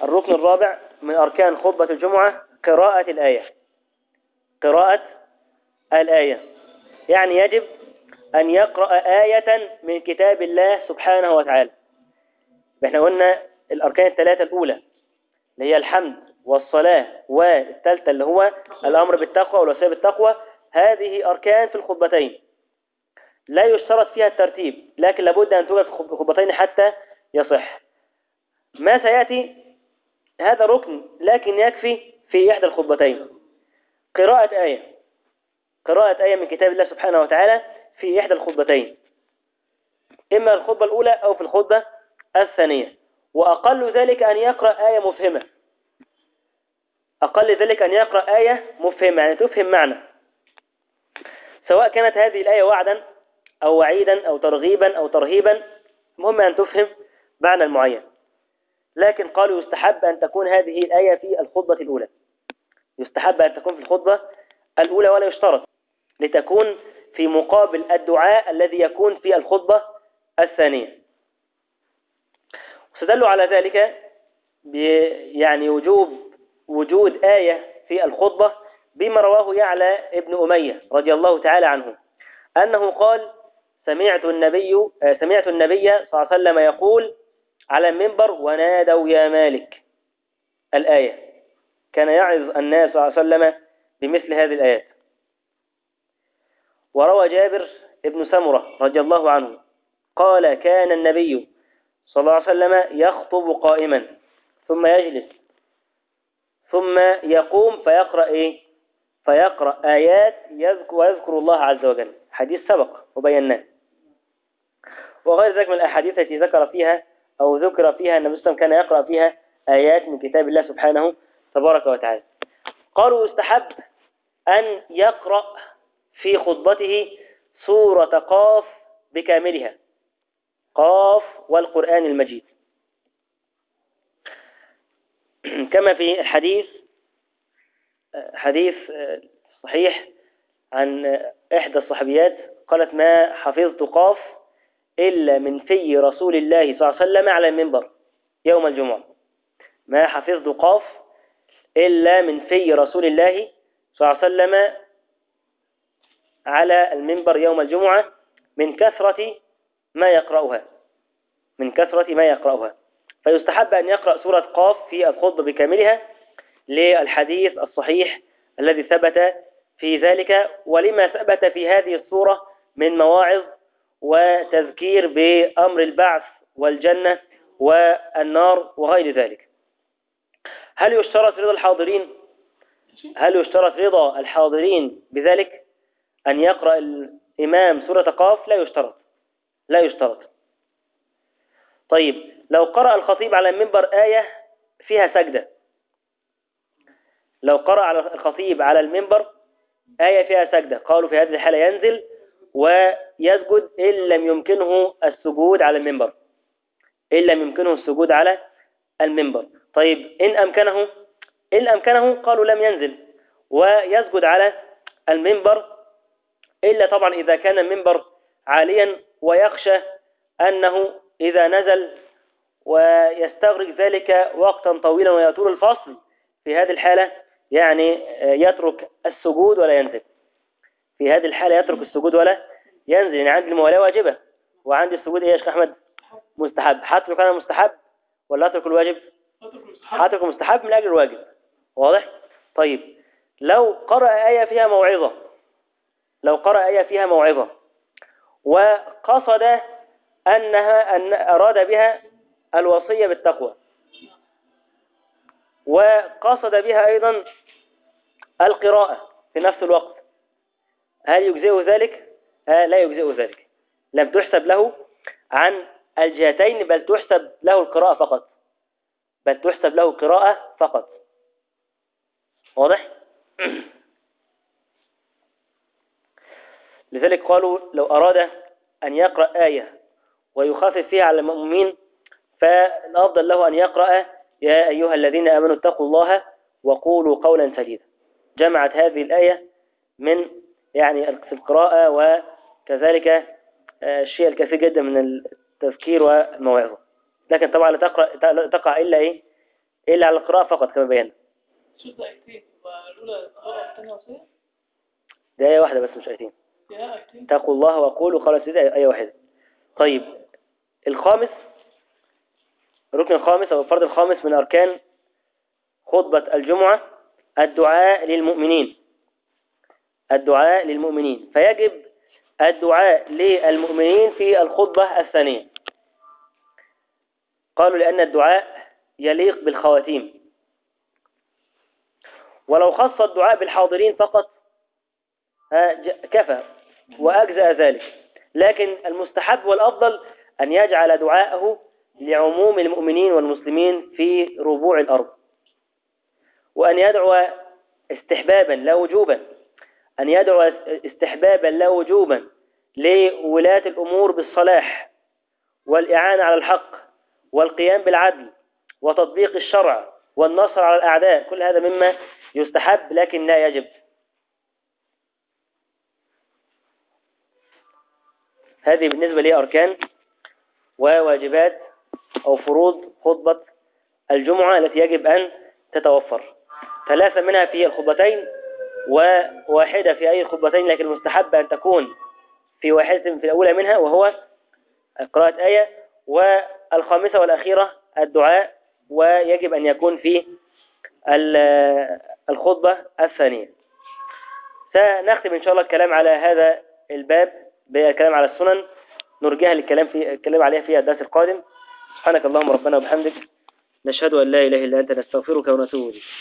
الركن الرابع من أركان خطبة الجمعة قراءة الآية. قراءة الآية يعني يجب أن يقرأ آية من كتاب الله سبحانه وتعالى. احنا قلنا الأركان الثلاثة الأولى اللي هي الحمد والصلاة، والثالثة اللي هو الأمر بالتقوى والوصية بالتقوى. هذه أركان في الخطبتين لا يشترط فيها الترتيب، لكن لابد أن توجد في الخطبتين حتى يصح. ما سيأتي هذا ركن، لكن يكفي في إحدى الخطبتين قراءة آية. قراءة آية من كتاب الله سبحانه وتعالى في إحدى الخطبتين، إما الخطبة الأولى أو في الخطبة الثانية. وأقل ذلك أن يقرأ آية مفهمة. أقل ذلك أن يقرأ آية مفهمة يعني تفهم معنى، سواء كانت هذه الآية وعدا أو وعيدا أو ترغيبا أو ترهيبا، المهم أن تفهم معنى معين. لكن قالوا يستحب أن تكون هذه الآية في الخطبة الأولى، يستحب أن تكون في الخطبة الأولى ولا يشترط، لتكون في مقابل الدعاء الذي يكون في الخطبة الثانية. واستدلوا على ذلك يعني وجود آية في الخطبة بما رواه يعلى ابن أمية رضي الله تعالى عنه أنه قال: سمعت النبي صلى الله عليه وسلم يقول على المنبر: ونادوا يا مالك. الآية كان يعظ الناس صلى الله عليه وسلم بمثل هذه الآيات. وروى جابر ابن سمرة رضي الله عنه قال: كان النبي صلى الله عليه وسلم يخطب قائما ثم يجلس ثم يقوم فيقرأ آيات ويذكر الله عز وجل. حديث سبق وبيناه. وغير ذلك من الأحاديث التي ذكر فيها أو ذكر فيها النبي صلى الله عليه وسلم كان يقرأ فيها آيات من كتاب الله سبحانه تبارك وتعالى. قالوا يستحب أن يقرأ في خطبته سورة قاف بكاملها، قاف والقرآن المجيد، كما في الحديث حديث صحيح عن إحدى الصحابيات قالت: ما حفظت قاف إلا من في رسول الله صلى الله عليه وسلم على المنبر يوم الجمعة. ما حفظت قاف إلا من في رسول الله صلى الله عليه وسلم على المنبر يوم الجمعة من كثرة ما يقرأها، من كثرة ما يقرأها. فيستحب أن يقرأ سورة قاف في الخطبة بكاملها للحديث الصحيح الذي ثبت في ذلك، ولما ثبت في هذه السورة من مواعظ وتذكير بأمر البعث والجنة والنار وغير ذلك. هل يشترط رضا الحاضرين؟ هل يشترط رضا الحاضرين بذلك أن يقرأ الإمام سورة قاف؟ لا يشترط، لا يشترط. طيب لو قرأ الخطيب على المنبر آية فيها سجدة، لو قرأ على الخطيب على المنبر آية فيها سجدة، قالوا في هذه الحالة ينزل ويسجد إن لم يمكنه السجود على المنبر، إن لم يمكنه السجود على المنبر. طيب إن أمكنه قالوا لم ينزل ويسجد على المنبر، إلا طبعا إذا كان المنبر عاليا ويخشى أنه إذا نزل ويستغرق ذلك وقتا طويلا ويطول الفصل، في هذه الحالة يعني يترك السجود ولا ينزل. في هذه الحالة يترك السجود ولا ينزل. يعني عندي الموالاة واجبة وعندي السجود إيه يا شيخ أحمد؟ مستحب. هترك أنا مستحب ولا أترك الواجب؟ هترك مستحب من أجل الواجب. واضح؟ طيب لو قرأ آية فيها موعظة، لو قرأ آية فيها موعظة وقصد أن أراد بها الوصية بالتقوى وقصد بها أيضا القراءة في نفس الوقت، هل يجزئه ذلك؟ لا يجزئه ذلك. لم تحسب له عن الجهتين، بل تحسب له القراءة فقط، بل تحسب له قراءة فقط. واضح؟ لذلك قالوا لو أراد أن يقرأ آية ويخفف فيها على المؤمنين فالأفضل له أن يقرأ: يا أيها الذين آمنوا اتقوا الله وقولوا قولا سديدا. جمعت هذه الآية من يعني في القراءة وكذلك الشيء الكثير جدا من التذكير والموعظة. لكن طبعا لا تقع إلا إلا على القراءة فقط كما بينا. شوف آيتين، والأولى قراءة الثانية وصية. ده آية واحدة بس مش آيتين. يا آيتين. اتقوا الله وقولوا خلاص، دي آية واحدة. طيب الخامس، الركن الخامس أو الفرض الخامس من أركان خطبة الجمعة الدعاء للمؤمنين. الدعاء للمؤمنين، فيجب الدعاء للمؤمنين في الخطبة الثانية. قالوا لأن الدعاء يليق بالخواتيم، ولو خص الدعاء بالحاضرين فقط كفى وأجزأ ذلك، لكن المستحب والأفضل أن يجعل دعاءه لعموم المؤمنين والمسلمين في ربوع الأرض، وأن يدعو استحبابا لا وجوبا، أن يدعو استحبابا لا وجوبا لولاة الأمور بالصلاح والإعانة على الحق والقيام بالعدل وتطبيق الشرع والنصر على الأعداء. كل هذا مما يستحب لكن لا يجب. هذه بالنسبة لي أركان وواجبات أو فروض خطبة الجمعة التي يجب أن تتوفر. 3 منها في الخطبتين وواحدة في أي خطبتين، لكن المستحب أن تكون في واحدة في الأولى منها وهو قراءة آية، والخامسة والأخيرة الدعاء، ويجب أن يكون في الخطبة الثانية. سنختم إن شاء الله الكلام على هذا الباب بالكلام على السنن، نرجعها الكلام عليها في الدرس القادم. سبحانك اللهم ربنا وبحمدك، نشهد أن لا إله إلا أنت، نستغفرك ونتوب إليك.